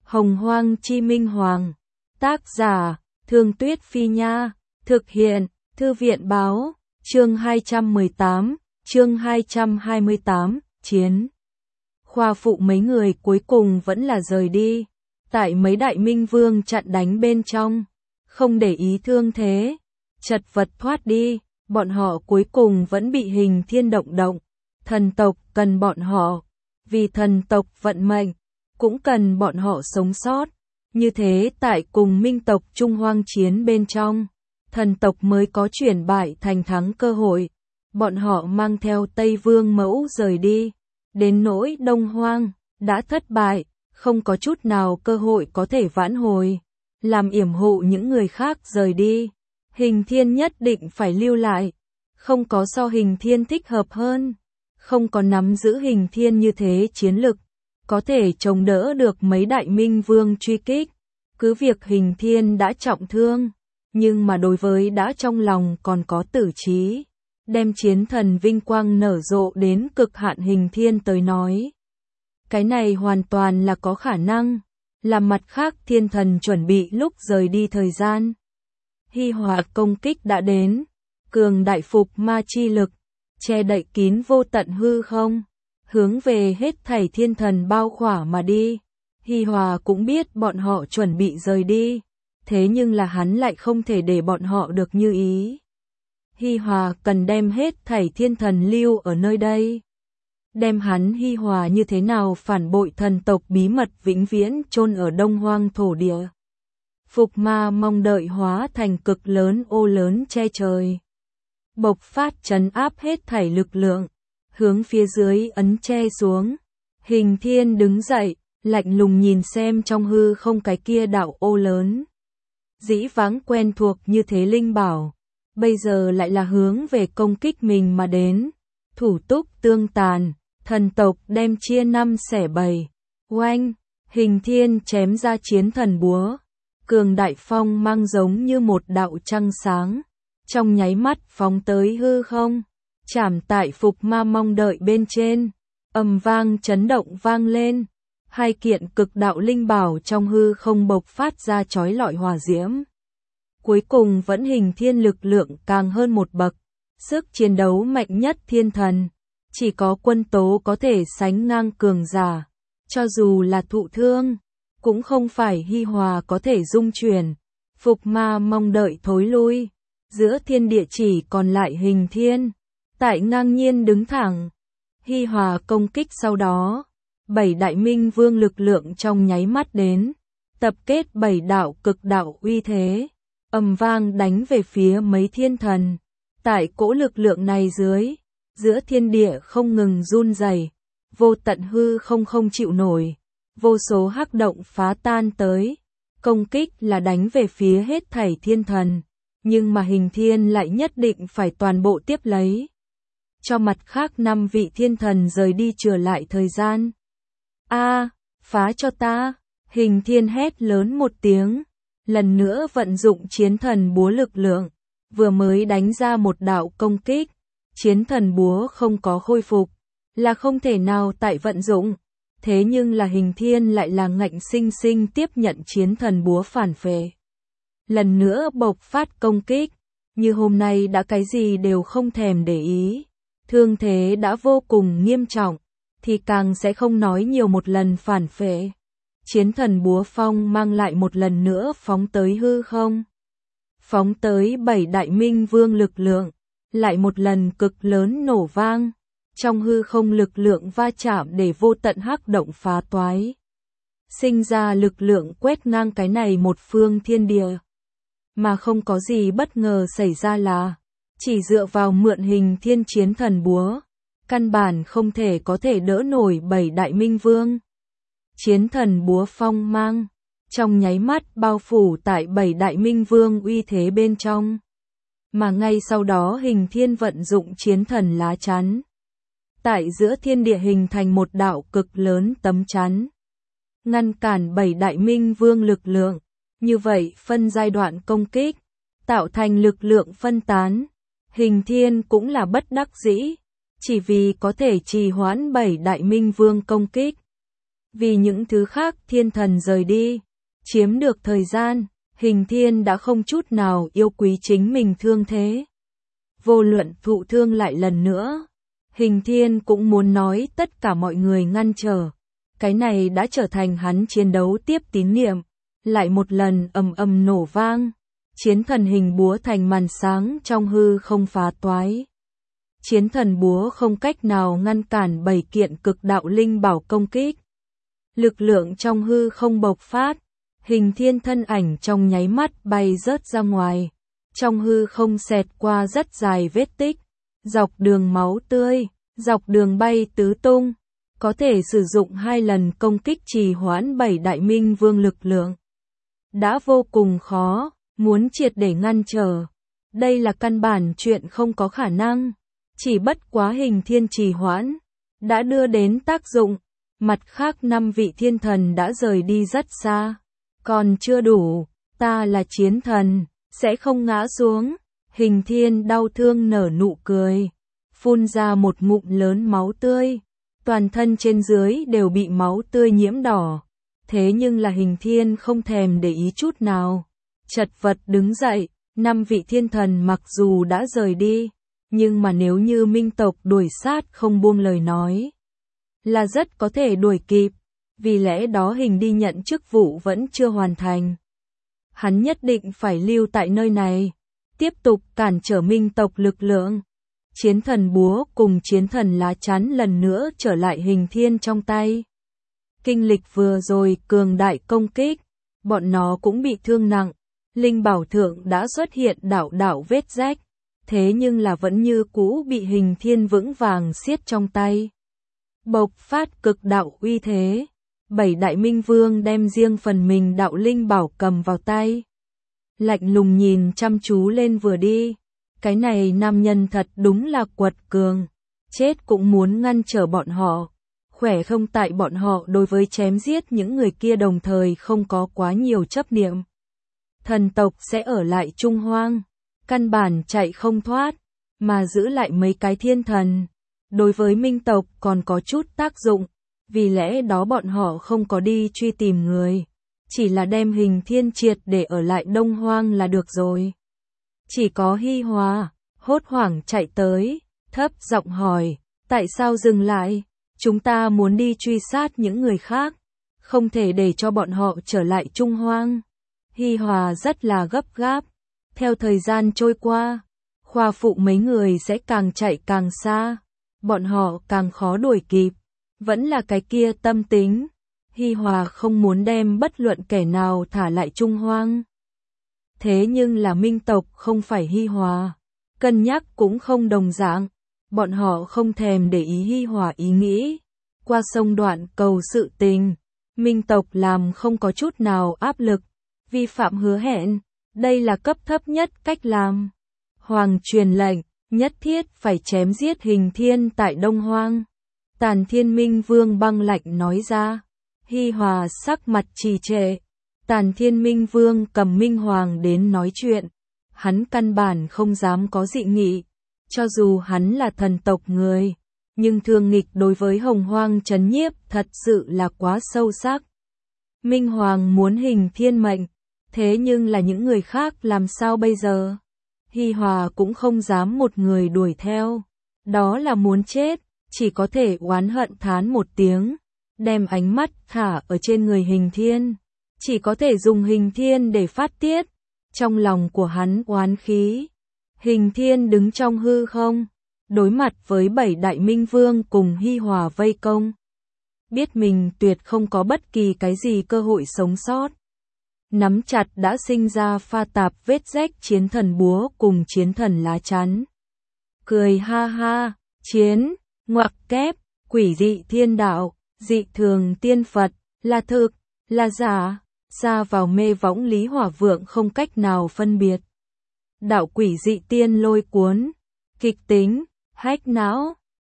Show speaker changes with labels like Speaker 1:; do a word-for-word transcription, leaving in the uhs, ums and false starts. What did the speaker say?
Speaker 1: Hồng Hoang Chi Minh Hoàng. Tác giả, Thương Tuyết Phi Nha. Thực hiện, Thư viện Báo. Chương hai trăm mười tám, chương hai trăm hai mươi tám, Chiến. Khoa phụ mấy người cuối cùng vẫn là rời đi. Tại mấy đại minh vương chặn đánh bên trong. Không để ý thương thế. Chật vật thoát đi. Bọn họ cuối cùng vẫn bị Hình Thiên động động. Thần tộc cần bọn họ. Vì thần tộc vận mệnh. Cũng cần bọn họ sống sót. Như thế tại cùng minh tộc Trung Hoang chiến bên trong. Thần tộc mới có chuyển bại thành thắng cơ hội. Bọn họ mang theo Tây Vương Mẫu rời đi. Đến nỗi Đông Hoang, đã thất bại, không có chút nào cơ hội có thể vãn hồi. Làm yểm hộ những người khác rời đi. Hình Thiên nhất định phải lưu lại. Không có so Hình Thiên thích hợp hơn. Không có nắm giữ Hình Thiên như thế chiến lực. Có thể chống đỡ được mấy đại minh vương truy kích. Cứ việc Hình Thiên đã trọng thương. Nhưng mà đối với đã trong lòng còn có tử trí. Đem chiến thần vinh quang nở rộ đến cực hạn Hình Thiên tới nói. Cái này hoàn toàn là có khả năng. Làm mặt khác thiên thần chuẩn bị lúc rời đi thời gian. Hi Hòa công kích đã đến. Cường đại phục ma chi lực. Che đậy kín vô tận hư không. Hướng về hết thảy thiên thần bao khỏa mà đi. Hi Hòa cũng biết bọn họ chuẩn bị rời đi. Thế nhưng là hắn lại không thể để bọn họ được như ý. Hi Hòa cần đem hết thảy thiên thần lưu ở nơi đây. Đem hắn Hi Hòa như thế nào phản bội thần tộc bí mật vĩnh viễn chôn ở Đông Hoang thổ địa. Phục ma mong đợi hóa thành cực lớn ô lớn che trời. Bộc phát trấn áp hết thảy lực lượng. Hướng phía dưới ấn che xuống. Hình Thiên đứng dậy, lạnh lùng nhìn xem trong hư không cái kia đạo ô lớn. Dĩ vãng quen thuộc như thế linh bảo. Bây giờ lại là hướng về công kích mình mà đến. Thủ túc tương tàn, thần tộc đem chia năm xẻ bảy. Oanh, Hình Thiên chém ra chiến thần búa. Cường đại phong mang giống như một đạo trăng sáng. Trong nháy mắt phóng tới hư không. Chảm tại phục ma mong đợi bên trên. Ầm vang chấn động vang lên. Hai kiện cực đạo linh bảo trong hư không bộc phát ra chói lọi hỏa diễm. Cuối cùng vẫn Hình Thiên lực lượng càng hơn một bậc. Sức chiến đấu mạnh nhất thiên thần. Chỉ có quân tố có thể sánh ngang cường giả. Cho dù là thụ thương. Cũng không phải Hi Hòa có thể dung chuyển. Phục ma mong đợi thối lui. Giữa thiên địa chỉ còn lại Hình Thiên. Tại ngang nhiên đứng thẳng. Hi Hòa công kích sau đó. Bảy đại minh vương lực lượng trong nháy mắt đến. Tập kết bảy đạo cực đạo uy thế. Ầm vang đánh về phía mấy thiên thần. Tại cỗ lực lượng này dưới. Giữa thiên địa không ngừng run rẩy. Vô tận hư không không chịu nổi. Vô số hắc động phá tan tới. Công kích là đánh về phía hết thảy thiên thần. Nhưng mà Hình Thiên lại nhất định phải toàn bộ tiếp lấy. Cho mặt khác năm vị thiên thần rời đi trở lại thời gian. A, phá cho ta. Hình Thiên hét lớn một tiếng. Lần nữa vận dụng chiến thần búa lực lượng. Vừa mới đánh ra một đạo công kích. Chiến thần búa không có khôi phục. Là không thể nào tại vận dụng. Thế nhưng là Hình Thiên lại là ngạnh sinh sinh tiếp nhận chiến thần búa phản phệ. Lần nữa bộc phát công kích. Như hôm nay đã cái gì đều không thèm để ý. Thương thế đã vô cùng nghiêm trọng. Thì càng sẽ không nói nhiều một lần phản phệ. Chiến thần búa phong mang lại một lần nữa phóng tới hư không. Phóng tới bảy đại minh vương lực lượng. Lại một lần cực lớn nổ vang. Trong hư không lực lượng va chạm để vô tận hắc động phá toái. Sinh ra lực lượng quét ngang cái này một phương thiên địa. Mà không có gì bất ngờ xảy ra là. Chỉ dựa vào mượn Hình Thiên chiến thần búa. Căn bản không thể có thể đỡ nổi bảy đại minh vương. Chiến thần búa phong mang. Trong nháy mắt bao phủ tại bảy đại minh vương uy thế bên trong. Mà ngay sau đó Hình Thiên vận dụng chiến thần lá chắn. Tại giữa thiên địa hình thành một đạo cực lớn tấm chắn. Ngăn cản bảy đại minh vương lực lượng. Như vậy phân giai đoạn công kích. Tạo thành lực lượng phân tán. Hình Thiên cũng là bất đắc dĩ. Chỉ vì có thể trì hoãn bảy đại minh vương công kích. Vì những thứ khác thiên thần rời đi, chiếm được thời gian, Hình Thiên đã không chút nào yêu quý chính mình thương thế. Vô luận thụ thương lại lần nữa, Hình Thiên cũng muốn nói tất cả mọi người ngăn trở. Cái này đã trở thành hắn chiến đấu tiếp tín niệm. Lại một lần ầm ầm nổ vang, chiến thần hình búa thành màn sáng trong hư không phá toái. Chiến thần búa không cách nào ngăn cản bảy kiện cực đạo linh bảo công kích. Lực lượng trong hư không bộc phát, Hình Thiên thân ảnh trong nháy mắt bay rớt ra ngoài. Trong hư không xẹt qua rất dài vết tích, dọc đường máu tươi, dọc đường bay tứ tung. Có thể sử dụng hai lần công kích trì hoãn bảy đại minh vương lực lượng. Đã vô cùng khó, muốn triệt để ngăn trở. Đây là căn bản chuyện không có khả năng. Chỉ bất quá Hình Thiên trì hoãn, đã đưa đến tác dụng. Mặt khác năm vị thiên thần đã rời đi rất xa. Còn chưa đủ, ta là chiến thần, sẽ không ngã xuống. Hình Thiên đau thương nở nụ cười, phun ra một ngụm lớn máu tươi. Toàn thân trên dưới đều bị máu tươi nhiễm đỏ. Thế nhưng là Hình Thiên không thèm để ý chút nào. Chật vật đứng dậy, năm vị thiên thần mặc dù đã rời đi, nhưng mà nếu như minh tộc đuổi sát không buông lời nói, là rất có thể đuổi kịp. Vì lẽ đó Hình đi nhận chức vụ vẫn chưa hoàn thành. Hắn nhất định phải lưu tại nơi này, tiếp tục cản trở minh tộc lực lượng. Chiến thần búa cùng chiến thần lá chắn lần nữa trở lại Hình Thiên trong tay. Kinh lịch vừa rồi cường đại công kích, bọn nó cũng bị thương nặng. Linh bảo thượng đã xuất hiện đạo đạo vết rách, thế nhưng là vẫn như cũ bị Hình Thiên vững vàng siết trong tay. Bộc phát cực đạo uy thế, bảy đại minh vương đem riêng phần mình đạo linh bảo cầm vào tay. Lạnh lùng nhìn chăm chú lên vừa đi. Cái này nam nhân thật đúng là quật cường, chết cũng muốn ngăn trở bọn họ. Khỏe không tại bọn họ đối với chém giết những người kia đồng thời không có quá nhiều chấp niệm. Thần tộc sẽ ở lại Trung Hoang, căn bản chạy không thoát, mà giữ lại mấy cái thiên thần. Đối với minh tộc còn có chút tác dụng, vì lẽ đó bọn họ không có đi truy tìm người, chỉ là đem Hình Thiên triệt để ở lại Đông Hoang là được rồi. Chỉ có Hi Hòa, hốt hoảng chạy tới, thấp giọng hỏi, tại sao dừng lại? Chúng ta muốn đi truy sát những người khác, không thể để cho bọn họ trở lại Trung Hoang. Hi Hòa rất là gấp gáp, theo thời gian trôi qua, khoa phụ mấy người sẽ càng chạy càng xa, bọn họ càng khó đuổi kịp, vẫn là cái kia tâm tính. Hi Hòa không muốn đem bất luận kẻ nào thả lại Trung Hoang. Thế nhưng là minh tộc không phải Hi Hòa, cân nhắc cũng không đồng dạng, bọn họ không thèm để ý Hi Hòa ý nghĩ. Qua sông Đoạn Cầu sự tình, minh tộc làm không có chút nào áp lực, vi phạm hứa hẹn, đây là cấp thấp nhất cách làm. Hoàng truyền lệnh, nhất thiết phải chém giết Hình Thiên tại Đông Hoang. Tàn Thiên Minh Vương băng lạnh nói ra. Hi Hòa sắc mặt trì trệ. Tàn Thiên Minh Vương cầm Minh Hoàng đến nói chuyện. Hắn căn bản không dám có dị nghị. Cho dù hắn là thần tộc người, nhưng thương nghịch đối với Hồng Hoang trấn nhiếp thật sự là quá sâu sắc. Minh Hoàng muốn Hình Thiên mệnh, thế nhưng là những người khác làm sao bây giờ? Hi Hòa cũng không dám một người đuổi theo. Đó là muốn chết, chỉ có thể oán hận thán một tiếng, đem ánh mắt thả ở trên người Hình Thiên. Chỉ có thể dùng Hình Thiên để phát tiết. Trong lòng của hắn oán khí. Hình Thiên đứng trong hư không, đối mặt với bảy đại minh vương cùng Hi Hòa vây công. Biết mình tuyệt không có bất kỳ cái gì cơ hội sống sót. Nắm chặt đã sinh ra pha tạp vết rách chiến thần búa cùng chiến thần lá chắn. Cười ha ha, chiến, ngoặc kép, quỷ dị thiên đạo, dị thường tiên Phật, là thực, là giả, xa vào mê võng Lý Hỏa Vượng không cách nào phân biệt. Đạo quỷ dị tiên lôi cuốn, kịch tính, hách não.